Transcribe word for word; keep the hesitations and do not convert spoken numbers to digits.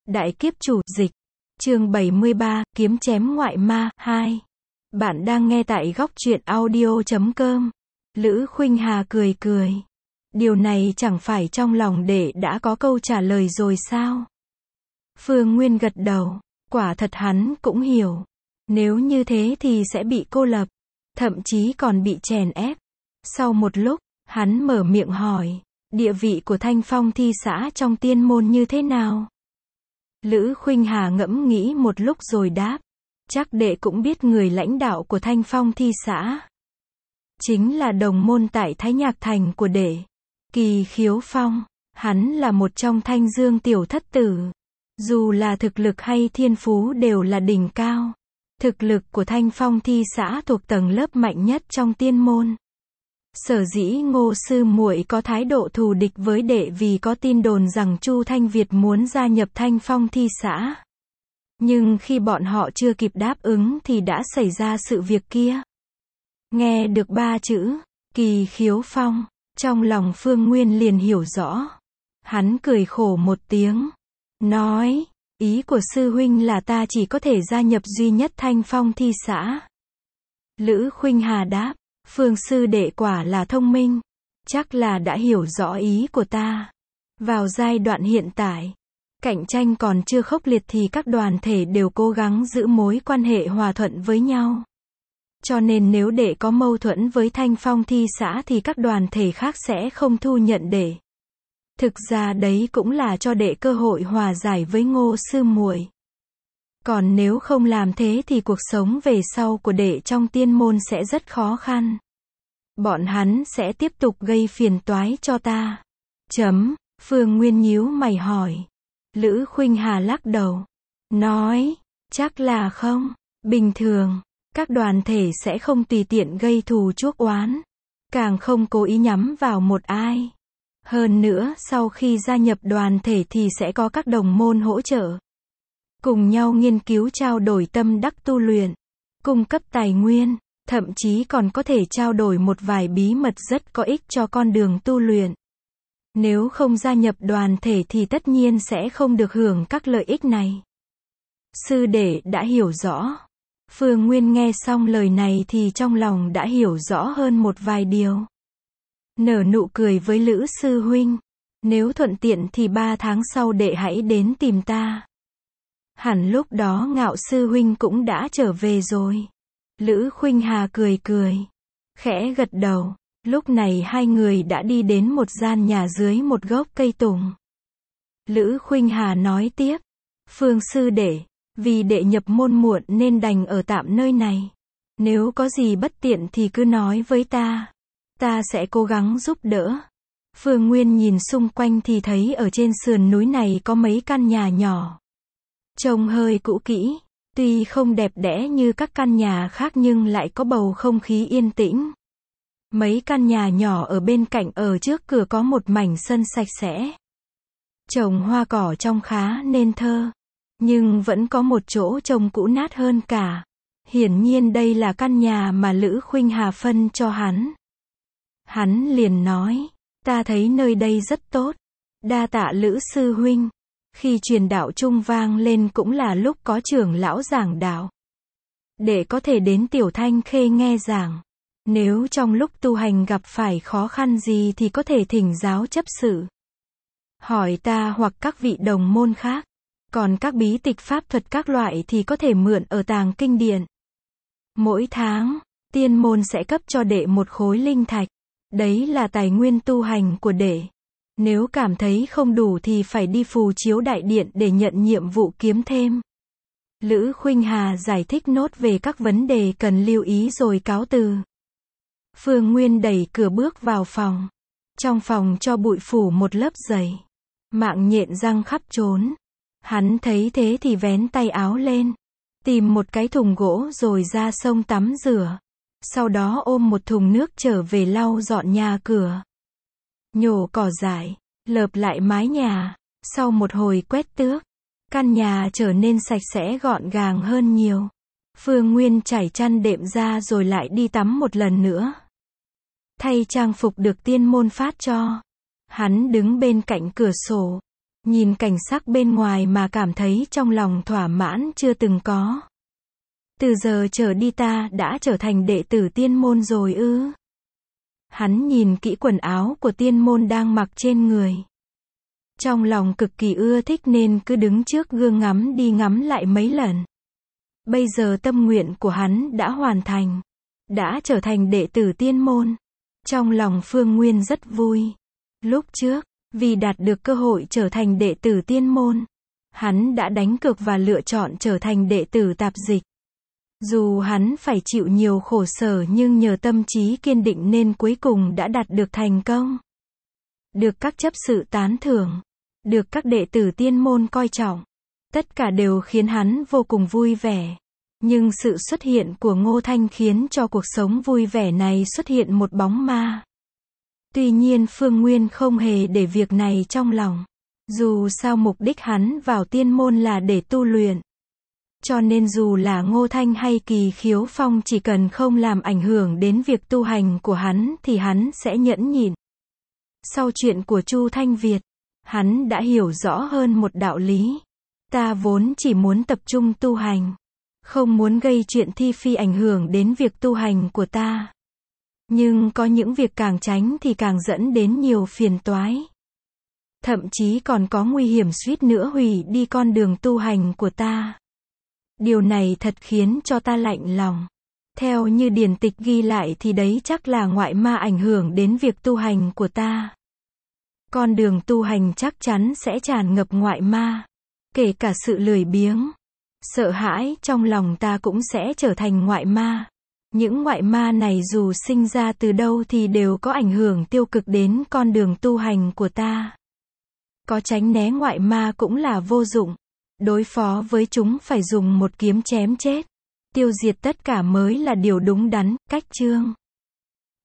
Đại kiếp chủ, dịch. Chương bảy mươi ba, kiếm chém ngoại ma, hai. Bạn đang nghe tại góc truyện audio chấm com. Lữ Khuynh Hà cười cười. Điều này chẳng phải trong lòng đệ đã có câu trả lời rồi sao? Phương Nguyên gật đầu. Quả thật hắn cũng hiểu. Nếu như thế thì sẽ bị cô lập. Thậm chí còn bị chèn ép. Sau một lúc, hắn mở miệng hỏi. Địa vị của Thanh Phong Thi xã trong tiên môn như thế nào? Lữ Khuynh Hà ngẫm nghĩ một lúc rồi đáp. Chắc đệ cũng biết người lãnh đạo của Thanh Phong Thi xã. Chính là đồng môn tại Thái Nhạc Thành của đệ. Kỳ Khiếu Phong. Hắn là một trong Thanh Dương tiểu thất tử. Dù là thực lực hay thiên phú đều là đỉnh cao. Thực lực của Thanh Phong Thi xã thuộc tầng lớp mạnh nhất trong tiên môn. Sở dĩ Ngô sư muội có thái độ thù địch với đệ vì có tin đồn rằng Chu Thanh Việt muốn gia nhập Thanh Phong Thi xã. Nhưng khi bọn họ chưa kịp đáp ứng thì đã xảy ra sự việc kia. Nghe được ba chữ, Kỳ Khiếu Phong, trong lòng Phương Nguyên liền hiểu rõ. Hắn cười khổ một tiếng, nói, ý của sư huynh là ta chỉ có thể gia nhập duy nhất Thanh Phong Thi xã. Lữ Khuynh Hà đáp, Phương sư đệ quả là thông minh, chắc là đã hiểu rõ ý của ta. Vào giai đoạn hiện tại, cạnh tranh còn chưa khốc liệt thì các đoàn thể đều cố gắng giữ mối quan hệ hòa thuận với nhau. Cho nên nếu đệ có mâu thuẫn với Thanh Phong Thi xã thì các đoàn thể khác sẽ không thu nhận đệ. Thực ra đấy cũng là cho đệ cơ hội hòa giải với Ngô sư muội. Còn nếu không làm thế thì cuộc sống về sau của đệ trong tiên môn sẽ rất khó khăn. Bọn hắn sẽ tiếp tục gây phiền toái cho ta. Chấm, Phương Nguyên nhíu mày hỏi. Lữ Khuynh Hà lắc đầu. Nói, chắc là không. Bình thường, các đoàn thể sẽ không tùy tiện gây thù chuốc oán. Càng không cố ý nhắm vào một ai. Hơn nữa, sau khi gia nhập đoàn thể thì sẽ có các đồng môn hỗ trợ. Cùng nhau nghiên cứu trao đổi tâm đắc tu luyện, cung cấp tài nguyên, thậm chí còn có thể trao đổi một vài bí mật rất có ích cho con đường tu luyện. Nếu không gia nhập đoàn thể thì tất nhiên sẽ không được hưởng các lợi ích này. Sư đệ đã hiểu rõ. Phương Nguyên nghe xong lời này thì trong lòng đã hiểu rõ hơn một vài điều. Nở nụ cười với Lữ sư huynh. Nếu thuận tiện thì ba tháng sau đệ hãy đến tìm ta. Hẳn lúc đó Ngạo sư huynh cũng đã trở về rồi. Lữ Khuynh Hà cười cười, khẽ gật đầu. Lúc này hai người đã đi đến một gian nhà dưới một gốc cây tùng. Lữ Khuynh Hà nói tiếp, Phương sư đệ, vì đệ nhập môn muộn nên đành ở tạm nơi này. Nếu có gì bất tiện thì cứ nói với ta. Ta sẽ cố gắng giúp đỡ. Phương Nguyên nhìn xung quanh thì thấy ở trên sườn núi này có mấy căn nhà nhỏ. Trông hơi cũ kỹ, tuy không đẹp đẽ như các căn nhà khác nhưng lại có bầu không khí yên tĩnh. Mấy căn nhà nhỏ ở bên cạnh ở trước cửa có một mảnh sân sạch sẽ. Trồng hoa cỏ trông khá nên thơ. Nhưng vẫn có một chỗ trông cũ nát hơn cả. Hiển nhiên đây là căn nhà mà Lữ Khuynh Hà phân cho hắn. Hắn liền nói, ta thấy nơi đây rất tốt. Đa tạ Lữ sư huynh. Khi truyền đạo trung vang lên cũng là lúc có trưởng lão giảng đạo. Để có thể đến Tiểu Thanh Khê nghe giảng. Nếu trong lúc tu hành gặp phải khó khăn gì thì có thể thỉnh giáo chấp sự. Hỏi ta hoặc các vị đồng môn khác. Còn các bí tịch pháp thuật các loại thì có thể mượn ở tàng kinh điện. Mỗi tháng, tiên môn sẽ cấp cho đệ một khối linh thạch. Đấy là tài nguyên tu hành của đệ. Nếu cảm thấy không đủ thì phải đi phù chiếu đại điện để nhận nhiệm vụ kiếm thêm. Lữ Khuynh Hà giải thích nốt về các vấn đề cần lưu ý rồi cáo từ. Phương Nguyên đẩy cửa bước vào phòng. Trong phòng cho bụi phủ một lớp dày. Mạng nhện răng khắp trốn. Hắn thấy thế thì vén tay áo lên. Tìm một cái thùng gỗ rồi ra sông tắm rửa. Sau đó ôm một thùng nước trở về lau dọn nhà cửa. Nhổ cỏ dại, lợp lại mái nhà. Sau một hồi quét tước, căn nhà trở nên sạch sẽ gọn gàng hơn nhiều. Phương Nguyên trải chăn đệm ra rồi lại đi tắm một lần nữa. Thay trang phục được tiên môn phát cho. Hắn đứng bên cạnh cửa sổ, nhìn cảnh sắc bên ngoài mà cảm thấy trong lòng thỏa mãn chưa từng có. Từ giờ trở đi ta đã trở thành đệ tử tiên môn rồi ư? Hắn nhìn kỹ quần áo của tiên môn đang mặc trên người. Trong lòng cực kỳ ưa thích nên cứ đứng trước gương ngắm đi ngắm lại mấy lần. Bây giờ tâm nguyện của hắn đã hoàn thành. Đã trở thành đệ tử tiên môn. Trong lòng Phương Nguyên rất vui. Lúc trước, vì đạt được cơ hội trở thành đệ tử tiên môn, hắn đã đánh cược và lựa chọn trở thành đệ tử tạp dịch. Dù hắn phải chịu nhiều khổ sở nhưng nhờ tâm trí kiên định nên cuối cùng đã đạt được thành công. Được các chấp sự tán thưởng, được các đệ tử tiên môn coi trọng. Tất cả đều khiến hắn vô cùng vui vẻ. Nhưng sự xuất hiện của Ngô Thanh khiến cho cuộc sống vui vẻ này xuất hiện một bóng ma. Tuy nhiên Phương Nguyên không hề để việc này trong lòng. Dù sao mục đích hắn vào tiên môn là để tu luyện. Cho nên dù là Ngô Thanh hay Kỳ Khiếu Phong chỉ cần không làm ảnh hưởng đến việc tu hành của hắn thì hắn sẽ nhẫn nhịn. Sau chuyện của Chu Thanh Việt, hắn đã hiểu rõ hơn một đạo lý. Ta vốn chỉ muốn tập trung tu hành. Không muốn gây chuyện thi phi ảnh hưởng đến việc tu hành của ta. Nhưng có những việc càng tránh thì càng dẫn đến nhiều phiền toái. Thậm chí còn có nguy hiểm suýt nữa hủy đi con đường tu hành của ta. Điều này thật khiến cho ta lạnh lòng. Theo như điển tịch ghi lại thì đấy chắc là ngoại ma ảnh hưởng đến việc tu hành của ta. Con đường tu hành chắc chắn sẽ tràn ngập ngoại ma. Kể cả sự lười biếng, sợ hãi trong lòng ta cũng sẽ trở thành ngoại ma. Những ngoại ma này dù sinh ra từ đâu thì đều có ảnh hưởng tiêu cực đến con đường tu hành của ta. Có tránh né ngoại ma cũng là vô dụng. Đối phó với chúng phải dùng một kiếm chém chết. Tiêu diệt tất cả mới là điều đúng đắn. Cách chương